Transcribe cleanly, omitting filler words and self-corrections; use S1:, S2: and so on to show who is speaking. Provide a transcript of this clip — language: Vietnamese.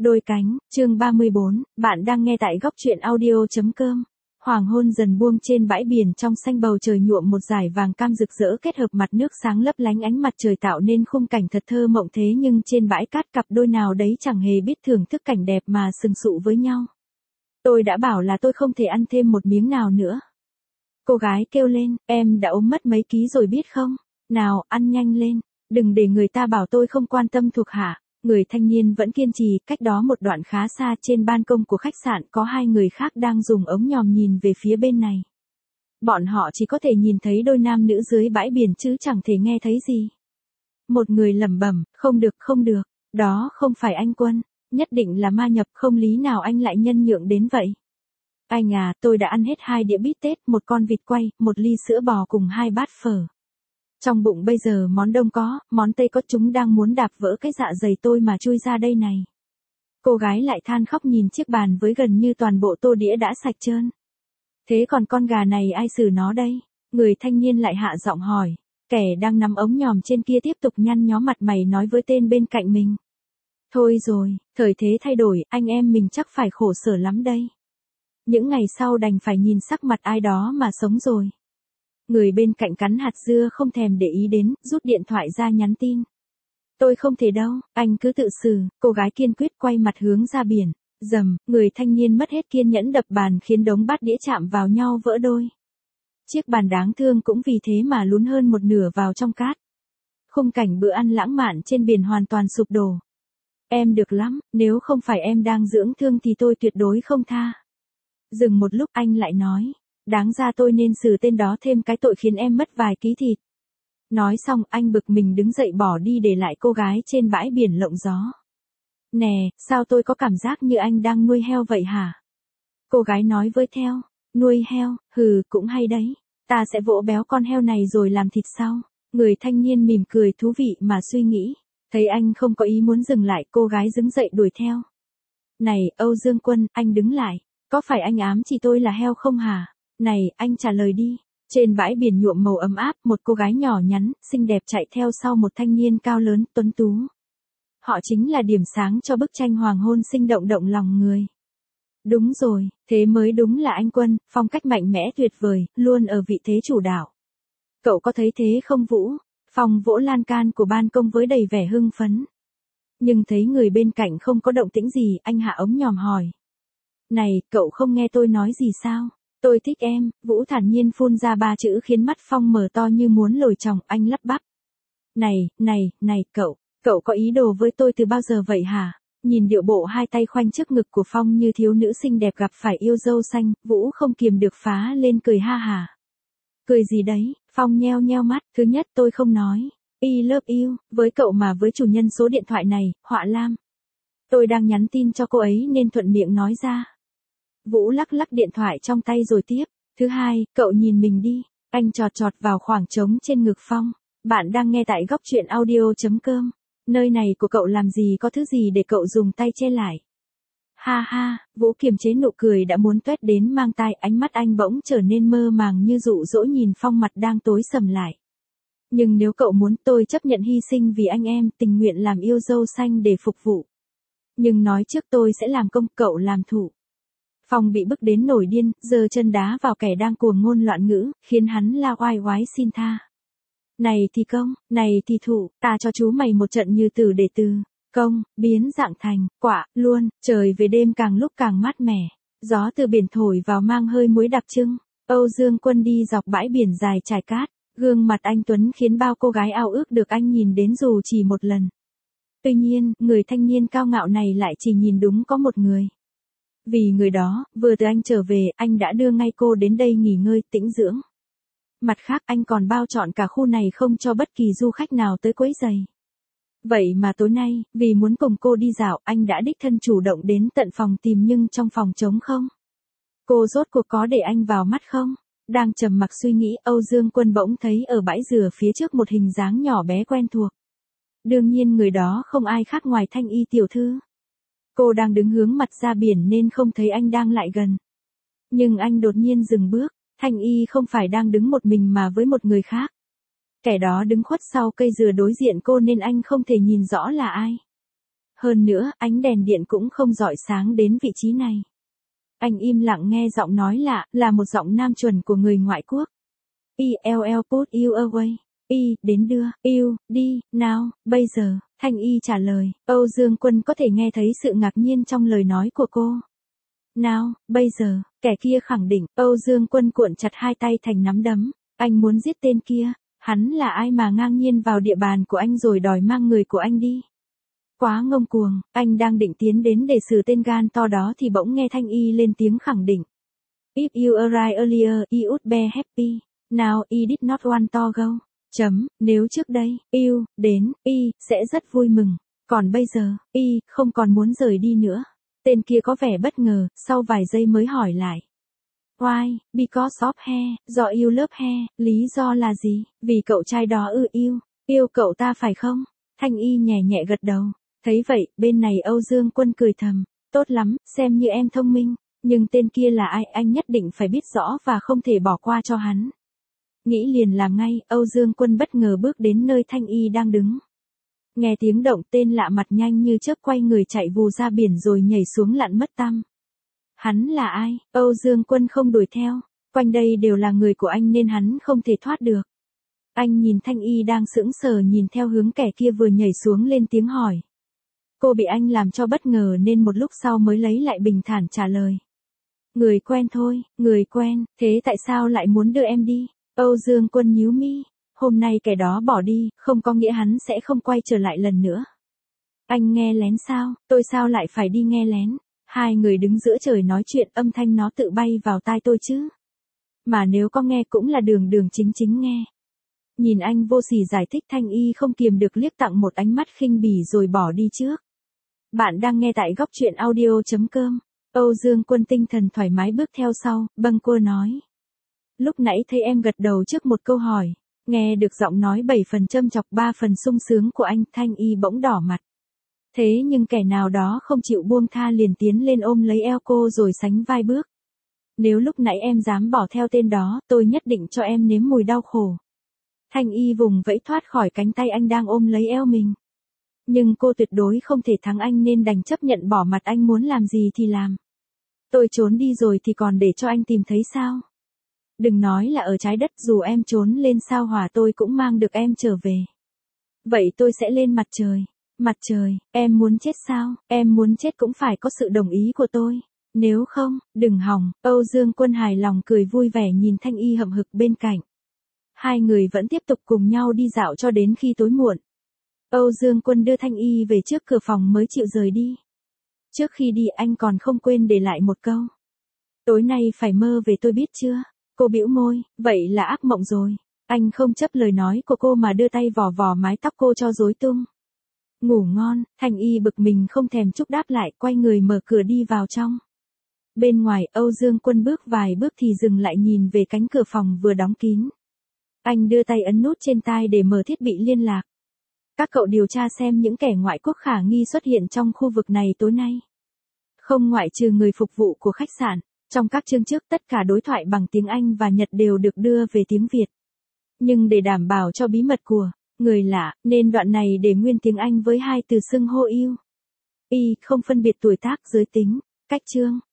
S1: Đôi cánh, chương 34, bạn đang nghe tại góc truyện audio.com. Hoàng hôn dần buông trên bãi biển, trong xanh bầu trời nhuộm một dải vàng cam rực rỡ kết hợp mặt nước sáng lấp lánh, ánh mặt trời tạo nên khung cảnh thật thơ mộng. Thế nhưng trên bãi cát, cặp đôi nào đấy chẳng hề biết thưởng thức cảnh đẹp mà sừng sụ với nhau. Tôi đã bảo là tôi không thể ăn thêm một miếng nào nữa. Cô gái kêu lên, em đã ốm mất mấy ký rồi biết không? Nào, ăn nhanh lên, đừng để người ta bảo tôi không quan tâm thuộc hạ. Người thanh niên vẫn kiên trì. Cách đó một đoạn khá xa, trên ban công của khách sạn, có hai người khác đang dùng ống nhòm nhìn về phía bên này. Bọn họ chỉ có thể nhìn thấy đôi nam nữ dưới bãi biển chứ chẳng thể nghe thấy gì. Một người lẩm bẩm, không được, không được, đó không phải anh Quân, nhất định là ma nhập, không lý nào anh lại nhân nhượng đến vậy. Anh à, tôi đã ăn hết 2 đĩa bít tết, 1 con vịt quay, 1 ly sữa bò cùng 2 bát phở. Trong bụng bây giờ món đông có, món tây có, chúng đang muốn đạp vỡ cái dạ dày tôi mà chui ra đây này. Cô gái lại than khóc nhìn chiếc bàn với gần như toàn bộ tô đĩa đã sạch trơn. Thế còn con gà này ai xử nó đây? Người thanh niên lại hạ giọng hỏi. Kẻ đang nắm ống nhòm trên kia tiếp tục nhăn nhó mặt mày nói với tên bên cạnh mình. Thôi rồi, thời thế thay đổi, anh em mình chắc phải khổ sở lắm đây. Những ngày sau đành phải nhìn sắc mặt ai đó mà sống rồi. Người bên cạnh cắn hạt dưa không thèm để ý đến, rút điện thoại ra nhắn tin. Tôi không thể đâu, anh cứ tự xử. Cô gái kiên quyết quay mặt hướng ra biển. Rầm, người thanh niên mất hết kiên nhẫn đập bàn khiến đống bát đĩa chạm vào nhau vỡ đôi. Chiếc bàn đáng thương cũng vì thế mà lún hơn một nửa vào trong cát. Khung cảnh bữa ăn lãng mạn trên biển hoàn toàn sụp đổ. Em được lắm, nếu không phải em đang dưỡng thương thì tôi tuyệt đối không tha. Dừng một lúc anh lại nói. Đáng ra tôi nên xử tên đó thêm cái tội khiến em mất vài ký thịt. Nói xong anh bực mình đứng dậy bỏ đi để lại cô gái trên bãi biển lộng gió. Nè, sao tôi có cảm giác như anh đang nuôi heo vậy hả? Cô gái nói với theo. Nuôi heo, hừ, cũng hay đấy. Ta sẽ vỗ béo con heo này rồi làm thịt sau. Người thanh niên mỉm cười thú vị mà suy nghĩ. Thấy anh không có ý muốn dừng lại, cô gái đứng dậy đuổi theo. Này, Âu Dương Quân, anh đứng lại. Có phải anh ám chỉ tôi là heo không hả? Này, anh trả lời đi. Trên bãi biển nhuộm màu ấm áp, một cô gái nhỏ nhắn, xinh đẹp chạy theo sau một thanh niên cao lớn, tuấn tú. Họ chính là điểm sáng cho bức tranh hoàng hôn sinh động động lòng người. Đúng rồi, thế mới đúng là anh Quân, phong cách mạnh mẽ tuyệt vời, luôn ở vị thế chủ đạo. Cậu có thấy thế không Vũ? Phong vỗ lan can của ban công với đầy vẻ hưng phấn. Nhưng thấy người bên cạnh không có động tĩnh gì, anh hạ ống nhòm hỏi. Này, cậu không nghe tôi nói gì sao? Tôi thích em, Vũ thản nhiên phun ra 3 chữ khiến mắt Phong mở to như muốn lồi tròng, anh lắp bắp. Này, cậu có ý đồ với tôi từ bao giờ vậy hả? Nhìn điệu bộ hai tay khoanh trước ngực của Phong như thiếu nữ xinh đẹp gặp phải yêu dâu xanh, Vũ không kiềm được phá lên cười ha hả. Cười gì đấy? Phong nheo nheo mắt, thứ nhất tôi không nói. I love you, với cậu mà với chủ nhân số điện thoại này, Họa Lam. Tôi đang nhắn tin cho cô ấy nên thuận miệng nói ra. Vũ lắc lắc điện thoại trong tay rồi tiếp. Thứ hai, cậu nhìn mình đi. Anh chọt chọt vào khoảng trống trên ngực Phong. Bạn đang nghe tại góc truyện audio.com. Nơi này của cậu làm gì có thứ gì để cậu dùng tay che lại. Ha ha, Vũ kiềm chế nụ cười đã muốn toét đến mang tai, ánh mắt anh bỗng trở nên mơ màng như dụ dỗ nhìn Phong mặt đang tối sầm lại. Nhưng nếu cậu muốn tôi chấp nhận hy sinh vì anh em, tình nguyện làm yêu dâu xanh để phục vụ. Nhưng nói trước tôi sẽ làm công, cậu làm thủ. Phong bị bức đến nổi điên, giơ chân đá vào kẻ đang cuồng ngôn loạn ngữ, khiến hắn la oai oái xin tha. Này thì công, này thì thủ, ta cho chú mày một trận như tử để từ. Công, biến dạng thành, quả, luôn, trời về đêm càng lúc càng mát mẻ. Gió từ biển thổi vào mang hơi muối đặc trưng. Âu Dương Quân đi dọc bãi biển dài trải cát. Gương mặt anh Tuấn khiến bao cô gái ao ước được anh nhìn đến dù chỉ một lần. Tuy nhiên, người thanh niên cao ngạo này lại chỉ nhìn đúng có một người. Vì người đó, vừa từ anh trở về, anh đã đưa ngay cô đến đây nghỉ ngơi, tĩnh dưỡng. Mặt khác, anh còn bao trọn cả khu này không cho bất kỳ du khách nào tới quấy rầy. Vậy mà tối nay, vì muốn cùng cô đi dạo, anh đã đích thân chủ động đến tận phòng tìm nhưng trong phòng trống không. Cô rốt cuộc có để anh vào mắt không? Đang trầm mặc suy nghĩ, Âu Dương Quân bỗng thấy ở bãi dừa phía trước một hình dáng nhỏ bé quen thuộc. Đương nhiên người đó không ai khác ngoài Thanh Y tiểu thư. Cô đang đứng hướng mặt ra biển nên không thấy anh đang lại gần. Nhưng anh đột nhiên dừng bước, Thanh Y không phải đang đứng một mình mà với một người khác. Kẻ đó đứng khuất sau cây dừa đối diện cô nên anh không thể nhìn rõ là ai. Hơn nữa, ánh đèn điện cũng không rọi sáng đến vị trí này. Anh im lặng nghe giọng nói lạ, là một giọng nam chuẩn của người ngoại quốc. ILL put you away. Y, đến đưa, you, đi, now, bây giờ, Thanh Y trả lời. Âu Dương Quân có thể nghe thấy sự ngạc nhiên trong lời nói của cô. Now, bây giờ, kẻ kia khẳng định. Âu Dương Quân cuộn chặt hai tay thành nắm đấm. Anh muốn giết tên kia. Hắn là ai mà ngang nhiên vào địa bàn của anh rồi đòi mang người của anh đi. Quá ngông cuồng, anh đang định tiến đến để xử tên gan to đó thì bỗng nghe Thanh Y lên tiếng khẳng định. If you arrived earlier, you would be happy. Now, you did not want to go. Nếu trước đây, you, đến, y, sẽ rất vui mừng. Còn bây giờ, y, không còn muốn rời đi nữa. Tên kia có vẻ bất ngờ, sau vài giây mới hỏi lại. Why? Because of hair, do you love hair, lý do là gì? Vì cậu trai đó yêu cậu ta phải không? Thanh Y nhẹ nhẹ gật đầu. Thấy vậy, bên này Âu Dương Quân cười thầm. Tốt lắm, xem như em thông minh. Nhưng tên kia là ai anh nhất định phải biết rõ và không thể bỏ qua cho hắn. Nghĩ liền làm ngay, Âu Dương Quân bất ngờ bước đến nơi Thanh Y đang đứng. Nghe tiếng động tên lạ mặt nhanh như chớp quay người chạy vù ra biển rồi nhảy xuống lặn mất tăm. Hắn là ai? Âu Dương Quân không đuổi theo. Quanh đây đều là người của anh nên hắn không thể thoát được. Anh nhìn Thanh Y đang sững sờ nhìn theo hướng kẻ kia vừa nhảy xuống lên tiếng hỏi. Cô bị anh làm cho bất ngờ nên một lúc sau mới lấy lại bình thản trả lời. Người quen thôi, người quen, thế tại sao lại muốn đưa em đi? Âu Dương Quân nhíu mi, hôm nay kẻ đó bỏ đi, không có nghĩa hắn sẽ không quay trở lại lần nữa. Anh nghe lén sao, tôi sao lại phải đi nghe lén? Hai người đứng giữa trời nói chuyện âm thanh nó tự bay vào tai tôi chứ. Mà nếu có nghe cũng là đường đường chính chính nghe. Nhìn anh vô sỉ giải thích Thanh Y không kiềm được liếc tặng một ánh mắt khinh bỉ rồi bỏ đi trước. Bạn đang nghe tại góc truyện audio.com. Âu Dương Quân tinh thần thoải mái bước theo sau, bâng quơ nói. Lúc nãy thấy em gật đầu trước một câu hỏi, nghe được giọng nói 7 phần châm chọc 3 phần sung sướng của anh, Thanh Y bỗng đỏ mặt. Thế nhưng kẻ nào đó không chịu buông tha liền tiến lên ôm lấy eo cô rồi sánh vai bước. Nếu lúc nãy em dám bỏ theo tên đó, tôi nhất định cho em nếm mùi đau khổ. Thanh Y vùng vẫy thoát khỏi cánh tay anh đang ôm lấy eo mình. Nhưng cô tuyệt đối không thể thắng anh nên đành chấp nhận bỏ mặt anh muốn làm gì thì làm. Tôi trốn đi rồi thì còn để cho anh tìm thấy sao? Đừng nói là ở trái đất dù em trốn lên sao hỏa tôi cũng mang được em trở về. Vậy tôi sẽ lên mặt trời. Mặt trời, em muốn chết sao? Em muốn chết cũng phải có sự đồng ý của tôi. Nếu không, đừng hòng. Âu Dương Quân hài lòng cười vui vẻ nhìn Thanh Y hậm hực bên cạnh. Hai người vẫn tiếp tục cùng nhau đi dạo cho đến khi tối muộn. Âu Dương Quân đưa Thanh Y về trước cửa phòng mới chịu rời đi. Trước khi đi anh còn không quên để lại một câu. Tối nay phải mơ về tôi biết chưa? Cô bĩu môi, vậy là ác mộng rồi. Anh không chấp lời nói của cô mà đưa tay vò vò mái tóc cô cho rối tung. Ngủ ngon, Thanh Y bực mình không thèm chúc đáp lại, quay người mở cửa đi vào trong. Bên ngoài, Âu Dương Quân bước vài bước thì dừng lại nhìn về cánh cửa phòng vừa đóng kín. Anh đưa tay ấn nút trên tai để mở thiết bị liên lạc. Các cậu điều tra xem những kẻ ngoại quốc khả nghi xuất hiện trong khu vực này tối nay. Không ngoại trừ người phục vụ của khách sạn. Trong các chương trước tất cả đối thoại bằng tiếng Anh và Nhật đều được đưa về tiếng Việt. Nhưng để đảm bảo cho bí mật của người lạ, nên đoạn này để nguyên tiếng Anh với hai từ xưng hô yêu. Y không phân biệt tuổi tác, giới tính, cách chương.